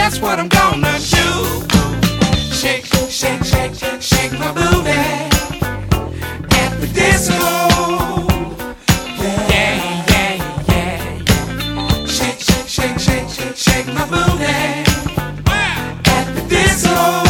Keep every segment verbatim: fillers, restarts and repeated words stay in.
Guess what I'm gonna do? Shake, shake, shake, shake my booty at the disco. Yeah, yeah, yeah, yeah. Shake, shake, shake, shake, shake, shake my booty at the disco.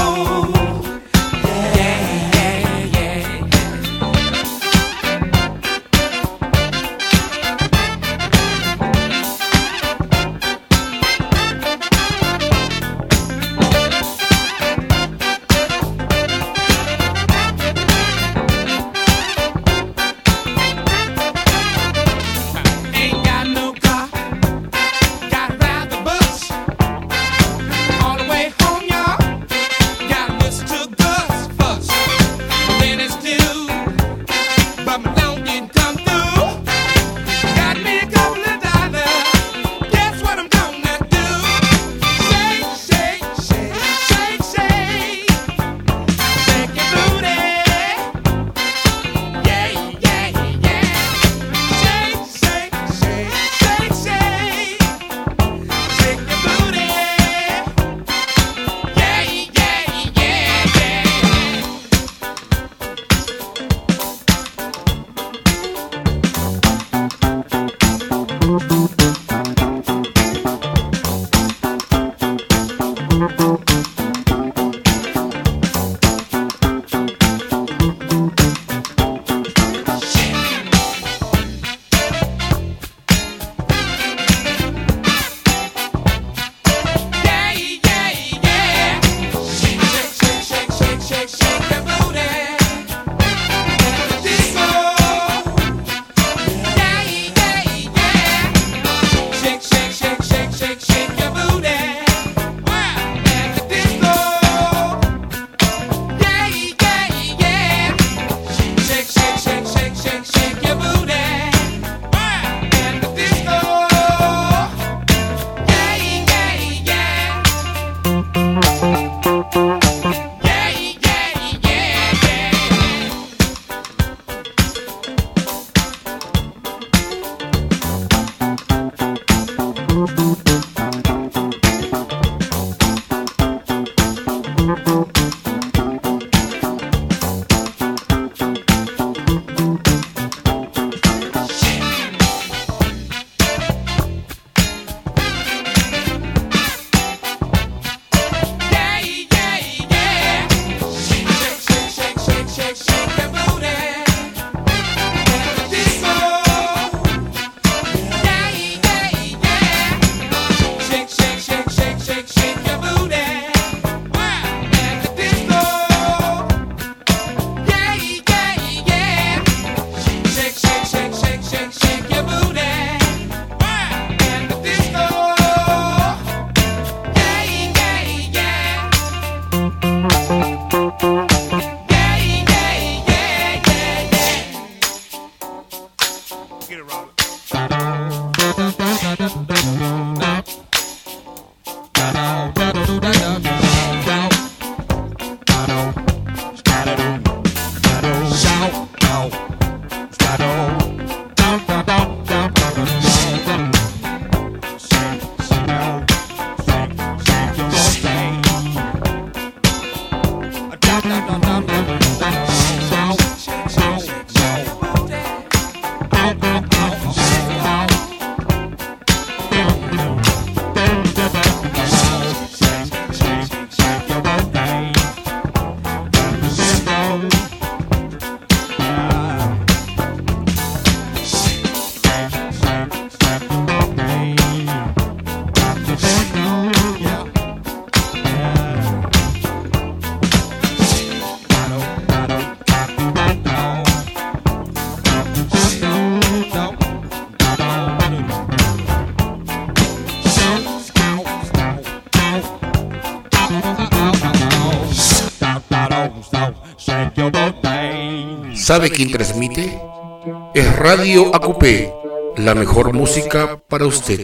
¿Sabe quién transmite? Es Radio A Q P, la mejor música para usted.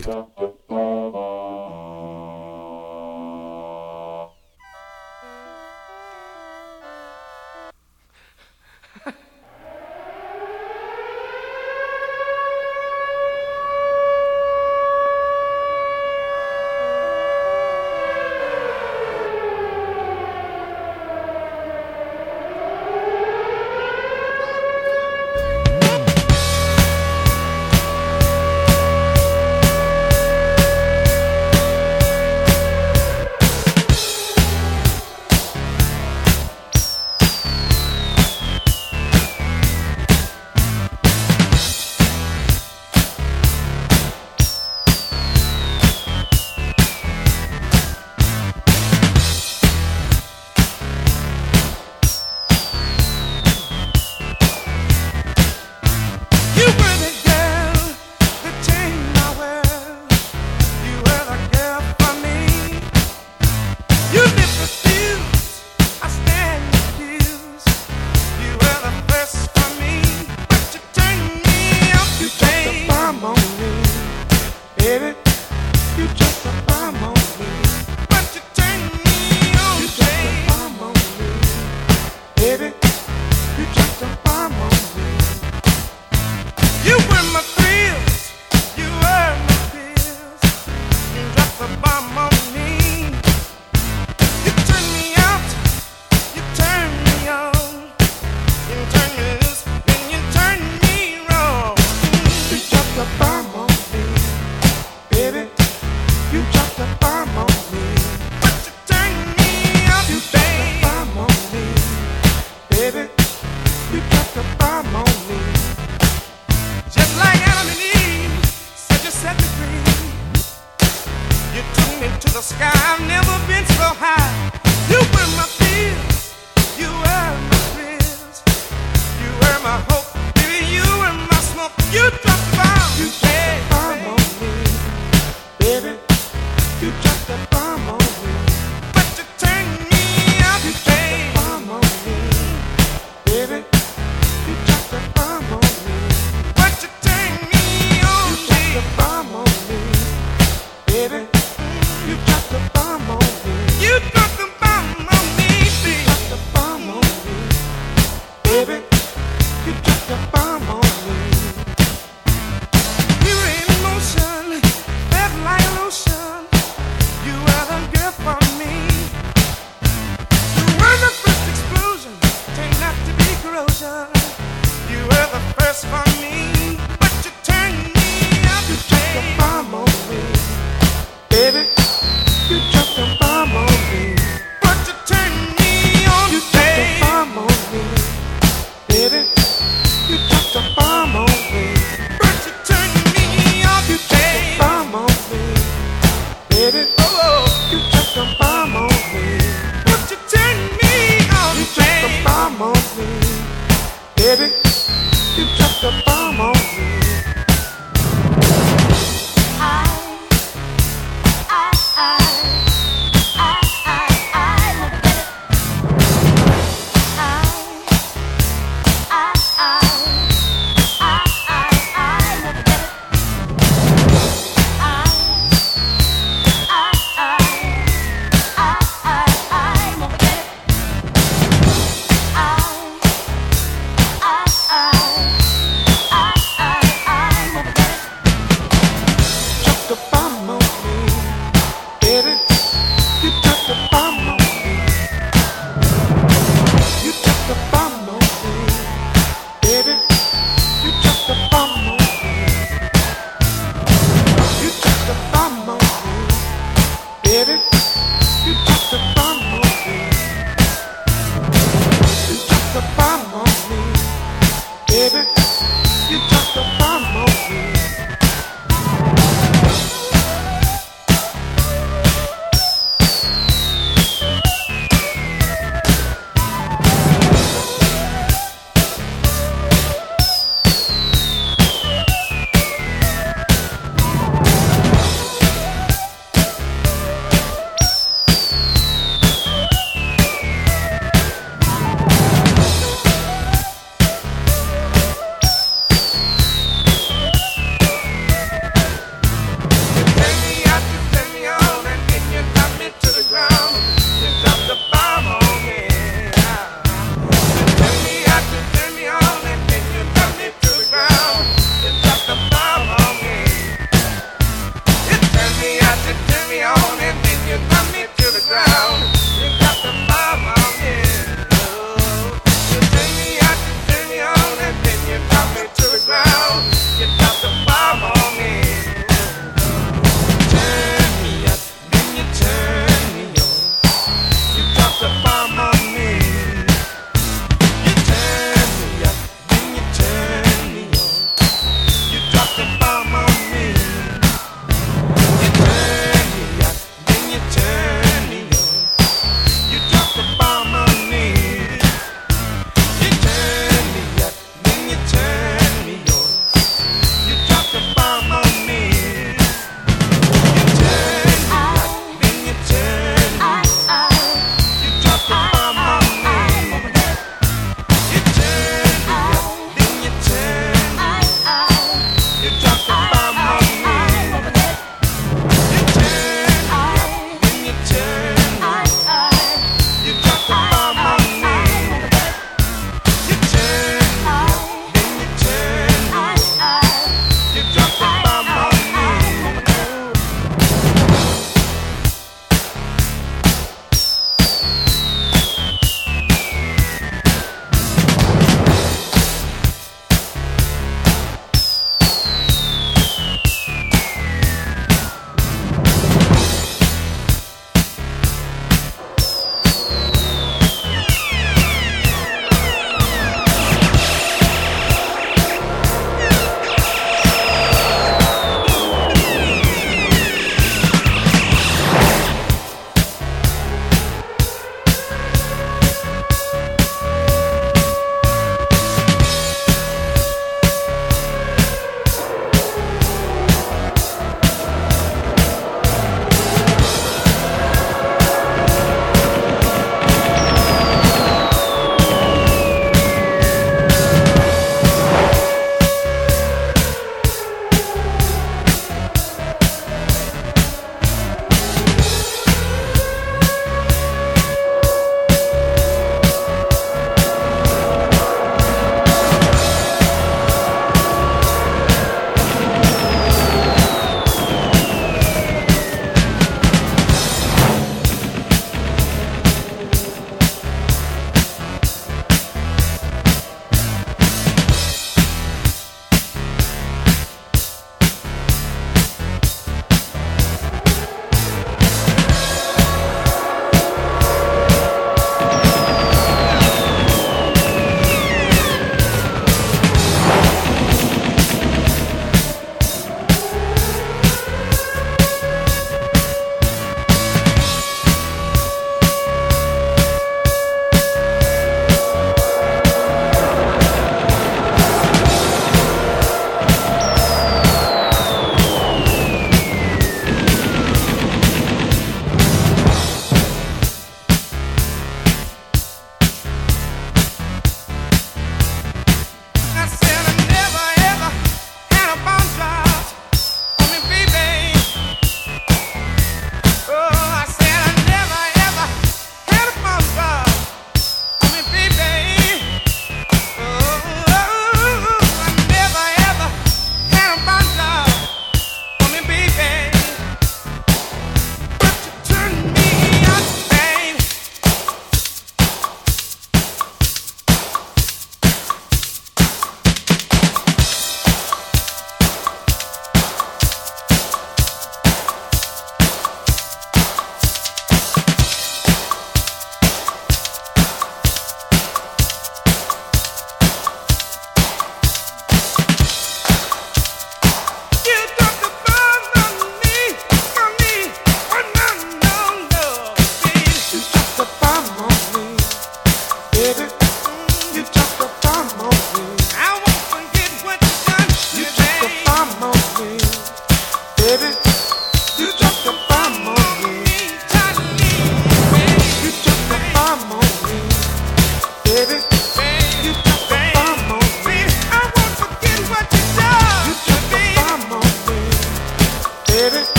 baby, you dropped a bomb on me. You were in motion, felt like lotion. You were the girl for me. You were the first explosion, turned out to be corrosion. You were the first for me, but you turned me up. You dropped a bomb on me, baby. You dropped a bomb on me, but you turned me on. You dropped a bomb on me, baby. You dropped a bomb on me, but you turned me on. You dropped a bomb on me, baby. Oh, you dropped a bomb on me, but you turned me on. You dropped a bomb on me, baby. You dropped a bomb on me. I, I, I, I, I, I never get it. I, I, I, I, I, I never get it. I, I, I, I, I, I never get it. I, I, I.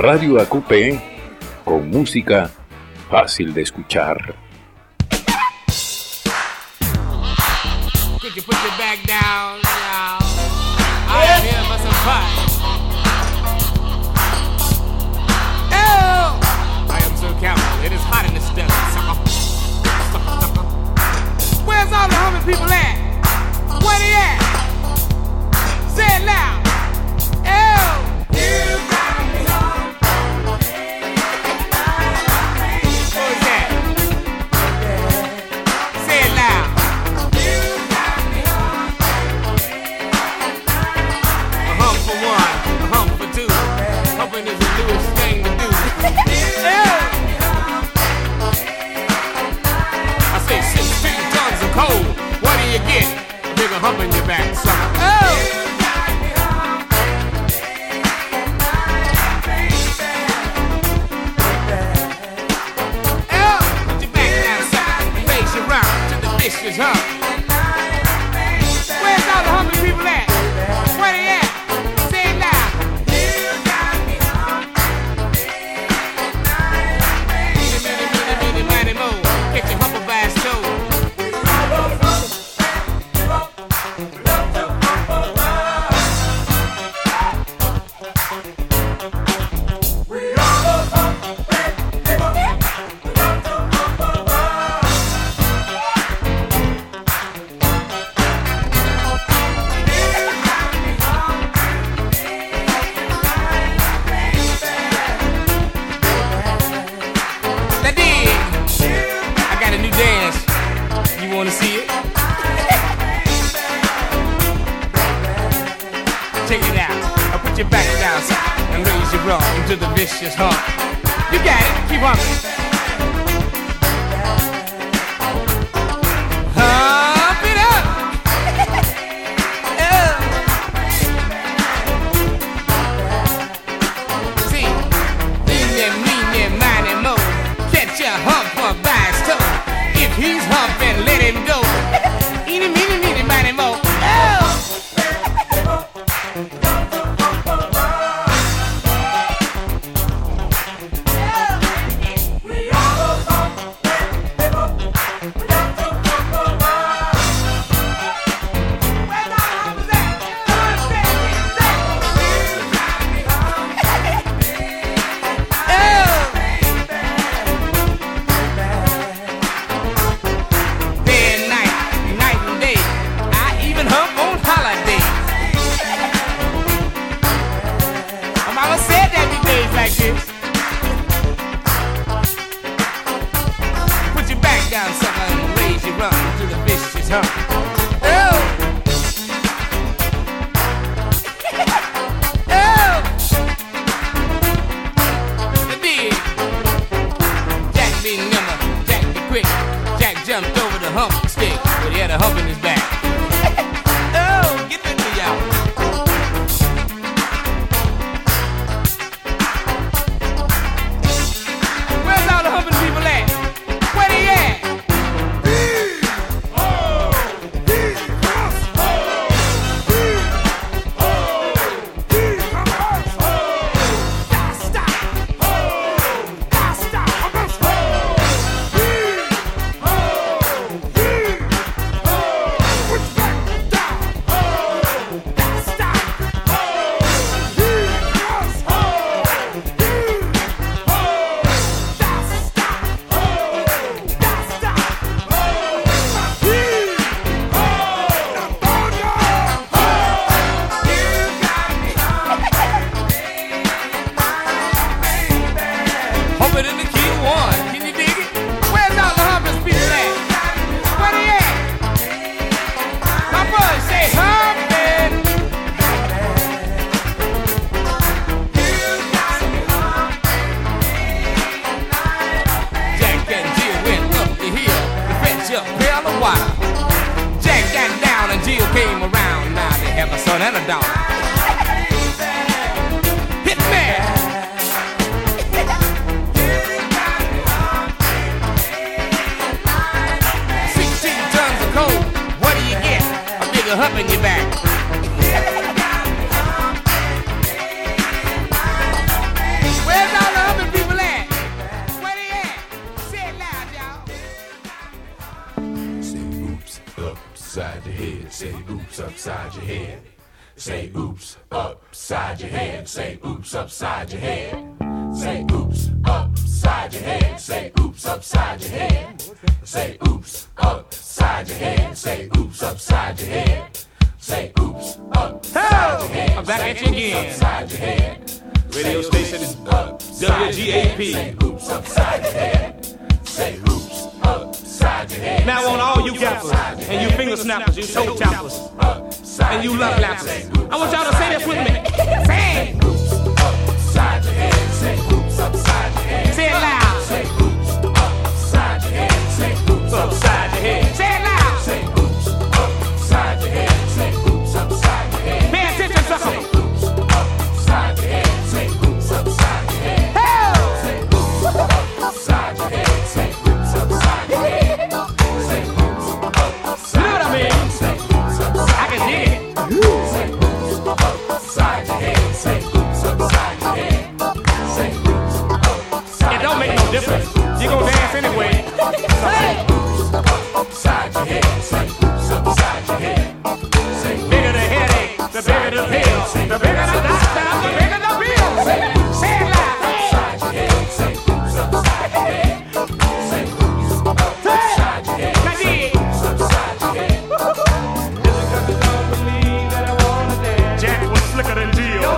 Radio A Q P, con música fácil de escuchar. Could you put your back down now? I am here for some fun. Oh! I am so careful. It is hot in this desert, sucker. Sucker, sucker. Where's all the hungry people at? Where they at? Say it loud. Oh! You got me hungry. What was that? Say it loud. For one, a hump for two. Humping is the newest thing to do. Yeah. I say sixteen tons of coal. What do you get? A bigger hump in your back, sucker. Oh! Oh! Put your back down, sucker. Face you round to the vicious hump. Where's all the hungry people at? Where they at? To the vicious hump. You got it, keep humping. Hump it up. Oh. See, lean them, lean them, mind and mo. Catch a humper by his toe. If he's humping, let him go. Eeny, meeny, meeny, miny, mo. Oh. And a dollar. Hit me! Sixteen tons of coal. What do you get? A bigger hump in your back. Well, Say oops upside your head. Say oops upside your head. Say oops upside your head. Say oops upside your head. Say oops upside your head. Say oops upside your head. Say oops upside your head. Say oops upside your head. I'm back at you again. Upside your head. Radio station is W G A P. Say oops upside your head. Say oops upside your head. Now on all you gappers and you finger snappers, you toe tappers, and you love lappers, I want y'all to say this with me. Say it. Oops upside your head. Say oops upside your head. Say it loud. Say oops upside your head. Say oops Upside your head. Say it loud. Say oops upside your head. Say oops upside your head. Pay attention, sucker. Say oops upside your head. Say oops upside your head. Say oops upside your head. Say oops upside your head. Say oops upside You know what I mean? Say oops upside I can dig it. Say oops upside your head. Say oops upside your head. Say oops upside It don't make no difference. You gon' dance anyway. upside your head. Say oops upside your head. Say Bigger the headache, the bigger the pill. The bigger the doctor, the bigger the bill. Say it loud. upside your head. Say oops upside your head. Say oops upside your head. Now dig. Upside your head. Jack was slicker than Jill.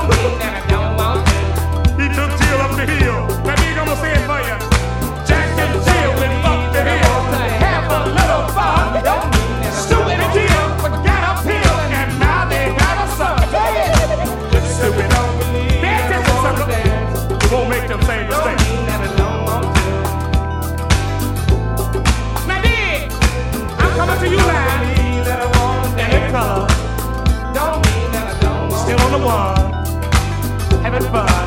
He took Jill up the hill. Now dig, I'ma say it for you. Jack and Jill went up the hill to have a little fun. Stupid Jill forgot a pill, and now they got a son. Stupid. Pay attention, sucker. You won't make them same mistakes. Now dig, I'm coming to you live. And in color. Still on the one. Having fun.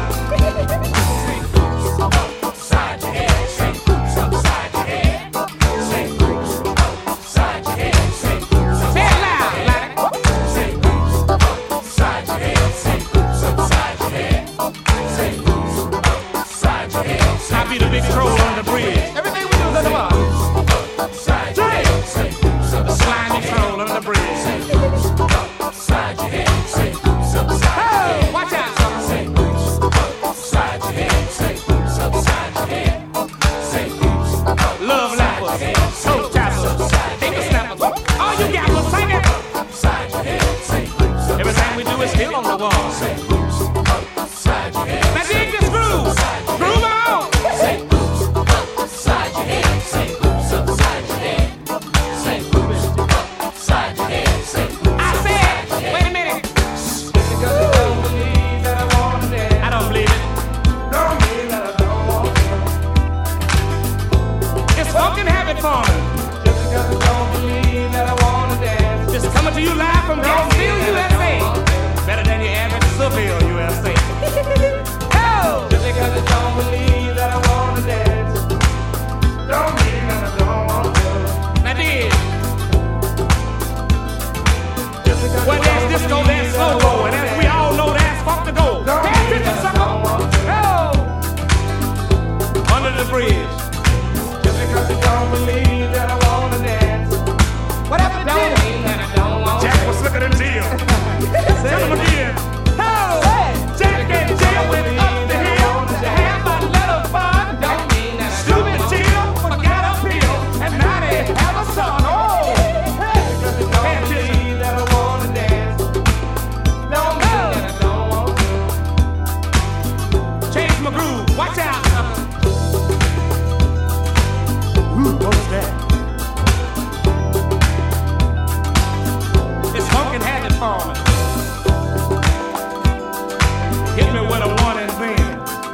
Upside your head. Say oops upside your head. Say oops upside your head. Say oops Say it loud, like Say oops upside your head. Say oops upside your head. Say oops upside your head. I be the big troll on the bridge. Everything we do is under water. Upside your head. Say oops The upside slimy troll on the bridge. upside your head. Say oops upside your head. Watch out, son. Say oops upside your head. Say oops upside your head. Say oops Love lappers, toe tappers, finger snappers. All you gappers, sing it. upside your head. Say oops Everything we do is still on the wall. Say oops upside your head. Now dig this groove. Groove on. Say oops upside your head. Say oops upside your head. Say oops upside your head. Say I said, wait a minute. I don't believe it. It's fucking habit forming. Just coming to you live from Gainesville, U S A. Better than your average Seville, U S A. Oh! Now dig. Well, there's disco, there's slow-mo, and as we all know, there's funk to go. Pay attention, sucker. Oh! Under the bridge. Whatever it is. Jack was slicker than Jill. Tell him again. Oh! Jack and Jill went up the hill to have a little fun. Stupid Jill forgot a pill, and now they have a son. Oh! Pay attention. Change my groove. Watch out. Ooh, what was that? It's funkin' habit forming. Hit me with a one and then.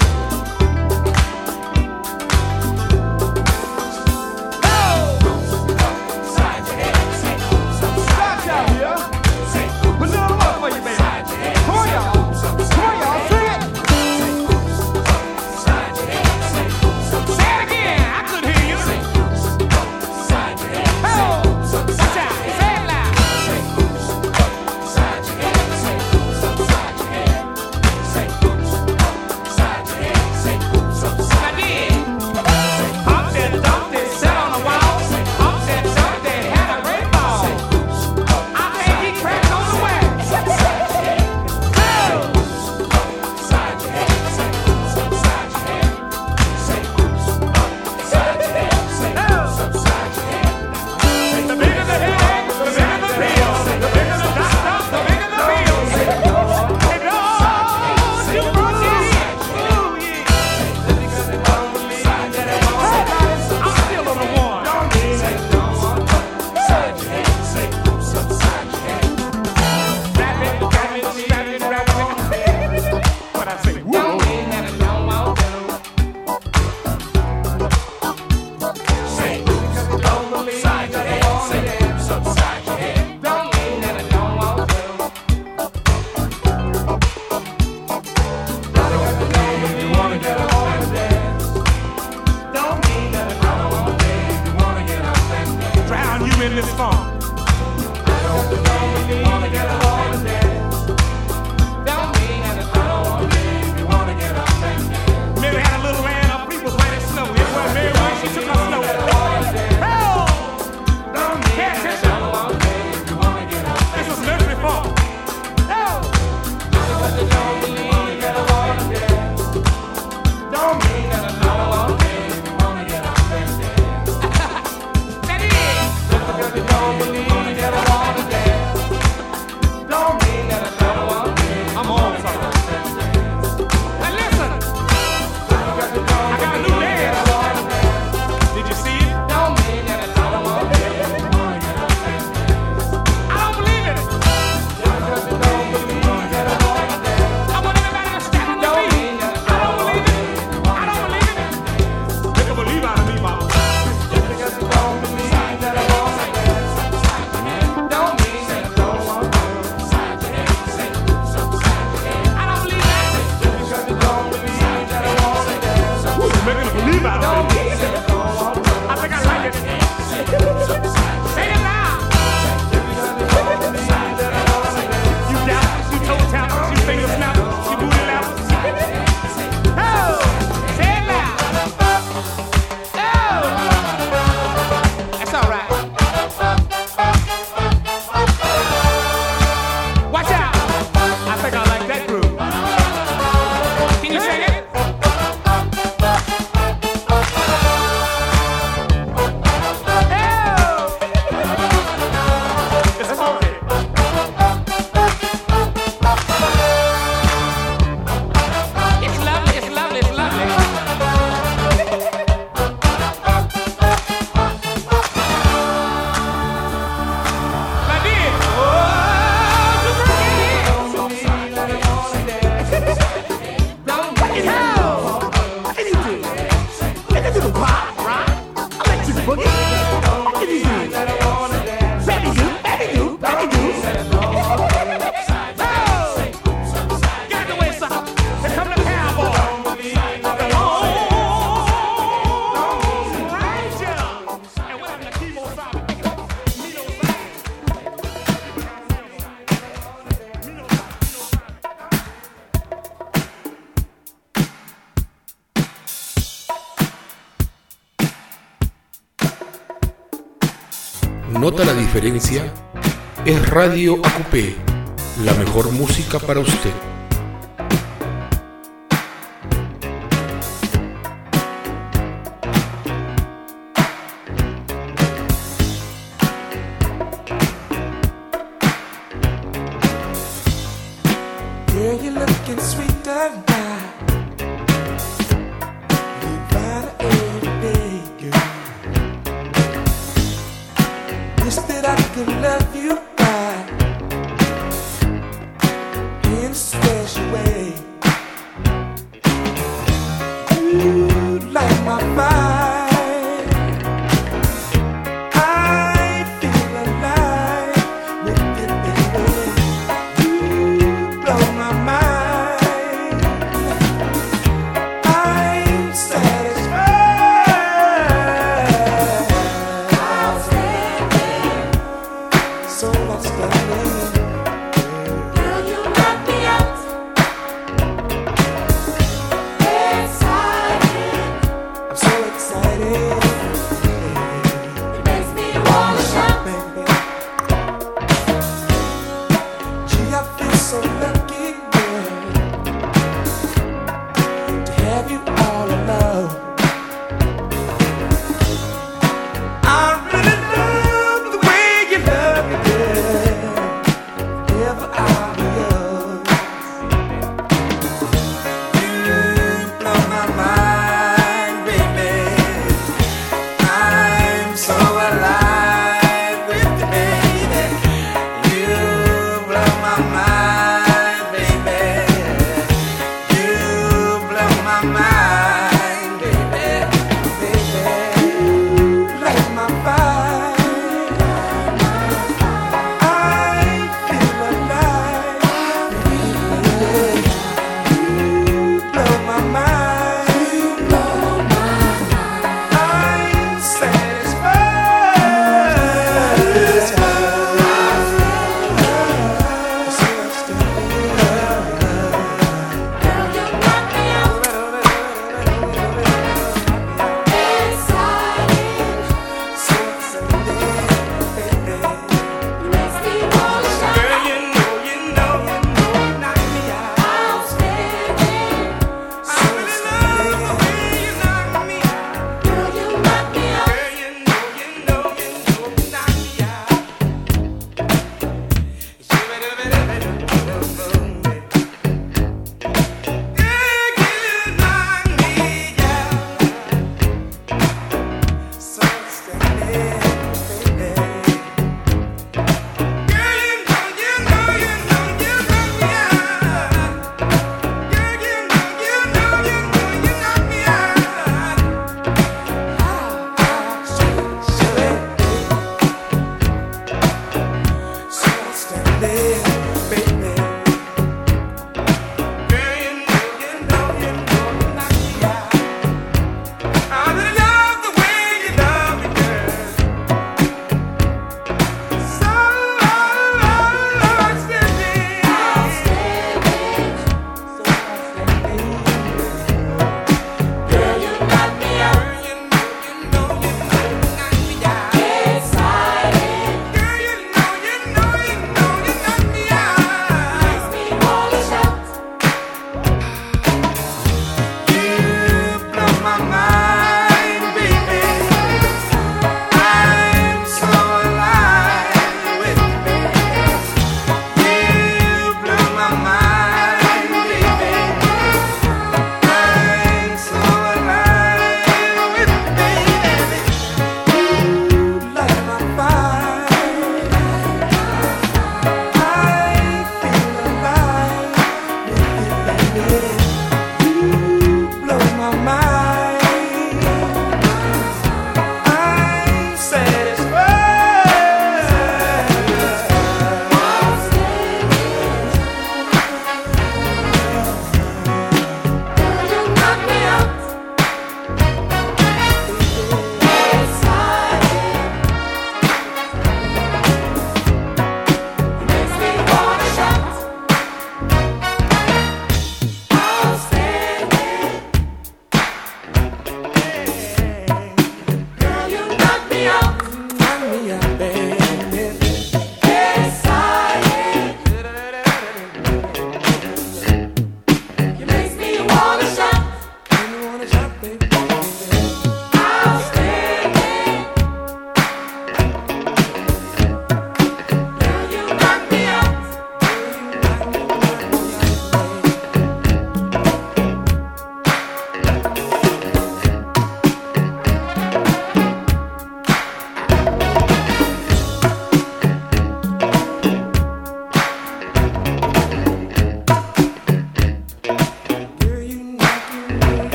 upside your head. Say oops upside your head. Say oops Put it on the wall for you, baby. upside your head. Come on, y'all. Come on, y'all. Sing it. Upside your head. Say oops upside Say it again. I could hear you. Say oops upside your head. Oh, watch out. Say it loud. Say oops upside your nota la diferencia, es Radio A Q P, la mejor música para usted. Girl, you're looking sweeter now. You find every day, girl. Wish that I could love you right in a special way. You light my fire. I feel alive with it, baby. You blow my mind. I'm satisfied. So much better. Girl, you knock me out. Excited. I'm so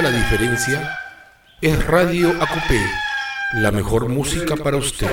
marca la diferencia es Radio Acupé, la mejor música para usted.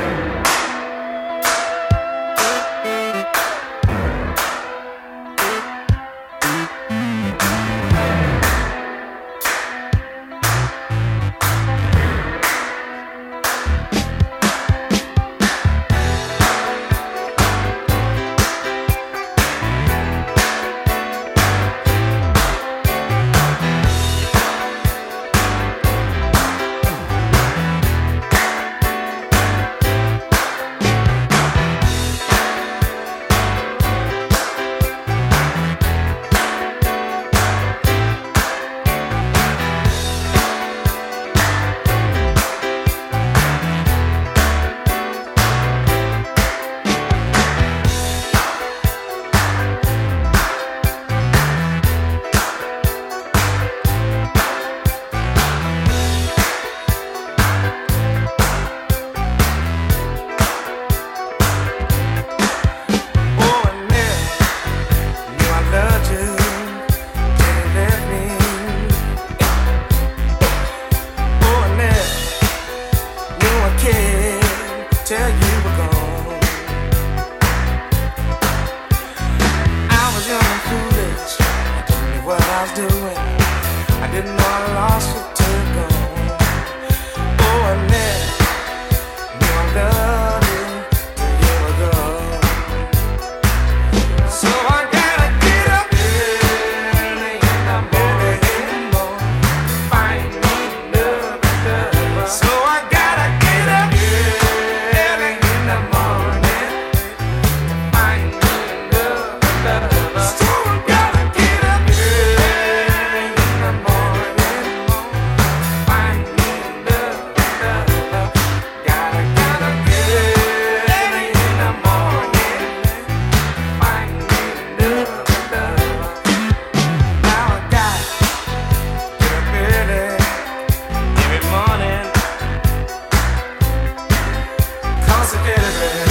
Consequently